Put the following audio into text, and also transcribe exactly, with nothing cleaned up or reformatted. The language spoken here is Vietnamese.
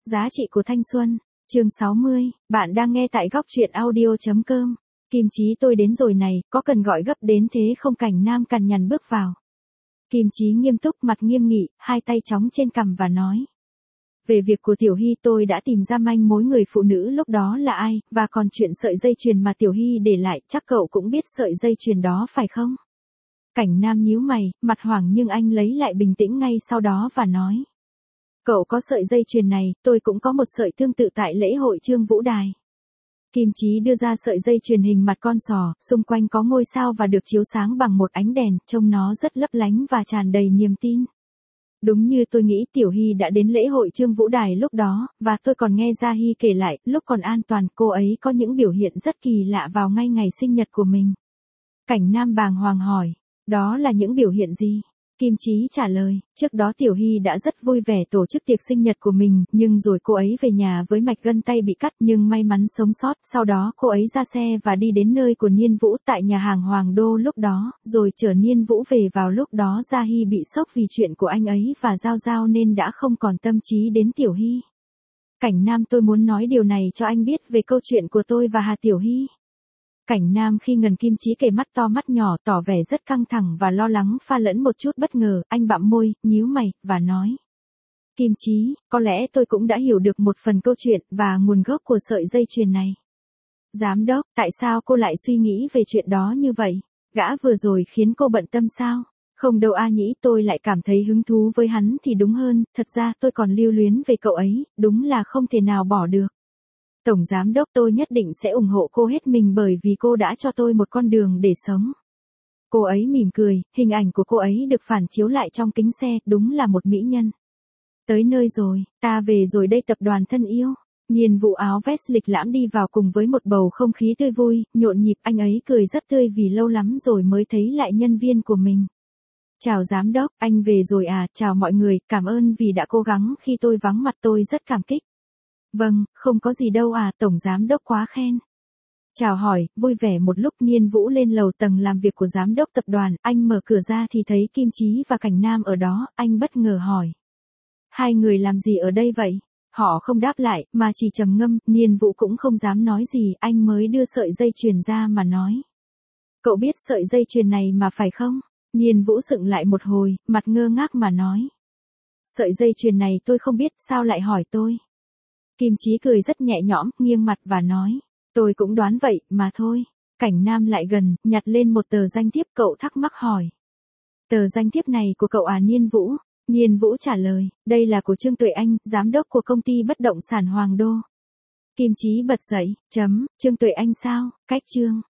Giá trị của thanh xuân, chương sáu mươi, bạn đang nghe tại góc truyện audio chấm com. Kim Chí tôi đến rồi này, có cần gọi gấp đến thế không? Cảnh Nam cằn nhằn bước vào. Kim Chí nghiêm túc, mặt nghiêm nghị, hai tay trống trên cằm và nói. Về việc của Tiểu Hy tôi đã tìm ra manh mối người phụ nữ lúc đó là ai, và còn chuyện sợi dây chuyền mà Tiểu Hy để lại, chắc cậu cũng biết sợi dây chuyền đó phải không? Cảnh Nam nhíu mày, mặt hoảng nhưng anh lấy lại bình tĩnh ngay sau đó và nói. Cậu có sợi dây chuyền này, tôi cũng có một sợi tương tự tại lễ hội Trương Vũ Đài. Kim Chí đưa ra sợi dây chuyền hình mặt con sò, xung quanh có ngôi sao và được chiếu sáng bằng một ánh đèn, trông nó rất lấp lánh và tràn đầy niềm tin. Đúng như tôi nghĩ, Tiểu Hy đã đến lễ hội Trương Vũ Đài lúc đó, và tôi còn nghe Gia Hy kể lại, lúc còn an toàn, cô ấy có những biểu hiện rất kỳ lạ vào ngay ngày sinh nhật của mình. Cảnh Nam bàng hoàng hỏi, đó là những biểu hiện gì? Kim Chí trả lời, trước đó Tiểu Hy đã rất vui vẻ tổ chức tiệc sinh nhật của mình, nhưng rồi cô ấy về nhà với mạch gân tay bị cắt nhưng may mắn sống sót, sau đó cô ấy ra xe và đi đến nơi của Niên Vũ tại nhà hàng Hoàng Đô lúc đó, rồi chở Niên Vũ về. Vào lúc đó Gia Hy bị sốc vì chuyện của anh ấy và Giao Giao nên đã không còn tâm trí đến Tiểu Hy. Cảnh Nam, tôi muốn nói điều này cho anh biết về câu chuyện của tôi và Hà Tiểu Hy. Cảnh Nam khi ngần Kim Chí kề mắt to mắt nhỏ, tỏ vẻ rất căng thẳng và lo lắng pha lẫn một chút bất ngờ, anh bặm môi, nhíu mày, và nói. Kim Chí, có lẽ tôi cũng đã hiểu được một phần câu chuyện và nguồn gốc của sợi dây chuyền này. Giám đốc, tại sao cô lại suy nghĩ về chuyện đó như vậy? Gã vừa rồi khiến cô bận tâm sao? Không đâu A Nhĩ, tôi lại cảm thấy hứng thú với hắn thì đúng hơn, thật ra tôi còn lưu luyến về cậu ấy, đúng là không thể nào bỏ được. Tổng giám đốc, tôi nhất định sẽ ủng hộ cô hết mình bởi vì cô đã cho tôi một con đường để sống. Cô ấy mỉm cười, hình ảnh của cô ấy được phản chiếu lại trong kính xe, đúng là một mỹ nhân. Tới nơi rồi, ta về rồi đây tập đoàn thân yêu. Niên Vũ áo vest lịch lãm đi vào cùng với một bầu không khí tươi vui, nhộn nhịp, anh ấy cười rất tươi vì lâu lắm rồi mới thấy lại nhân viên của mình. Chào giám đốc, anh về rồi à, chào mọi người, cảm ơn vì đã cố gắng khi tôi vắng mặt, tôi rất cảm kích. Vâng, không có gì đâu à, tổng giám đốc quá khen. Chào hỏi, vui vẻ một lúc. Niên Vũ lên lầu tầng làm việc của giám đốc tập đoàn, anh mở cửa ra thì thấy Kim Chí và Cảnh Nam ở đó, anh bất ngờ hỏi. Hai người làm gì ở đây vậy? Họ không đáp lại, mà chỉ trầm ngâm, Niên Vũ cũng không dám nói gì, anh mới đưa sợi dây chuyền ra mà nói. Cậu biết sợi dây chuyền này mà phải không? Niên Vũ sững lại một hồi, mặt ngơ ngác mà nói. Sợi dây chuyền này tôi không biết, sao lại hỏi tôi? Kim Chí cười rất nhẹ nhõm, nghiêng mặt và nói, tôi cũng đoán vậy, mà thôi. Cảnh Nam lại gần, nhặt lên một tờ danh thiếp, cậu thắc mắc hỏi. Tờ danh thiếp này của cậu à Niên Vũ? Niên Vũ trả lời, đây là của Trương Tuệ Anh, giám đốc của công ty bất động sản Hoàng Đô. Kim Chí bật dậy, chấm, Trương Tuệ Anh sao, cách Trương.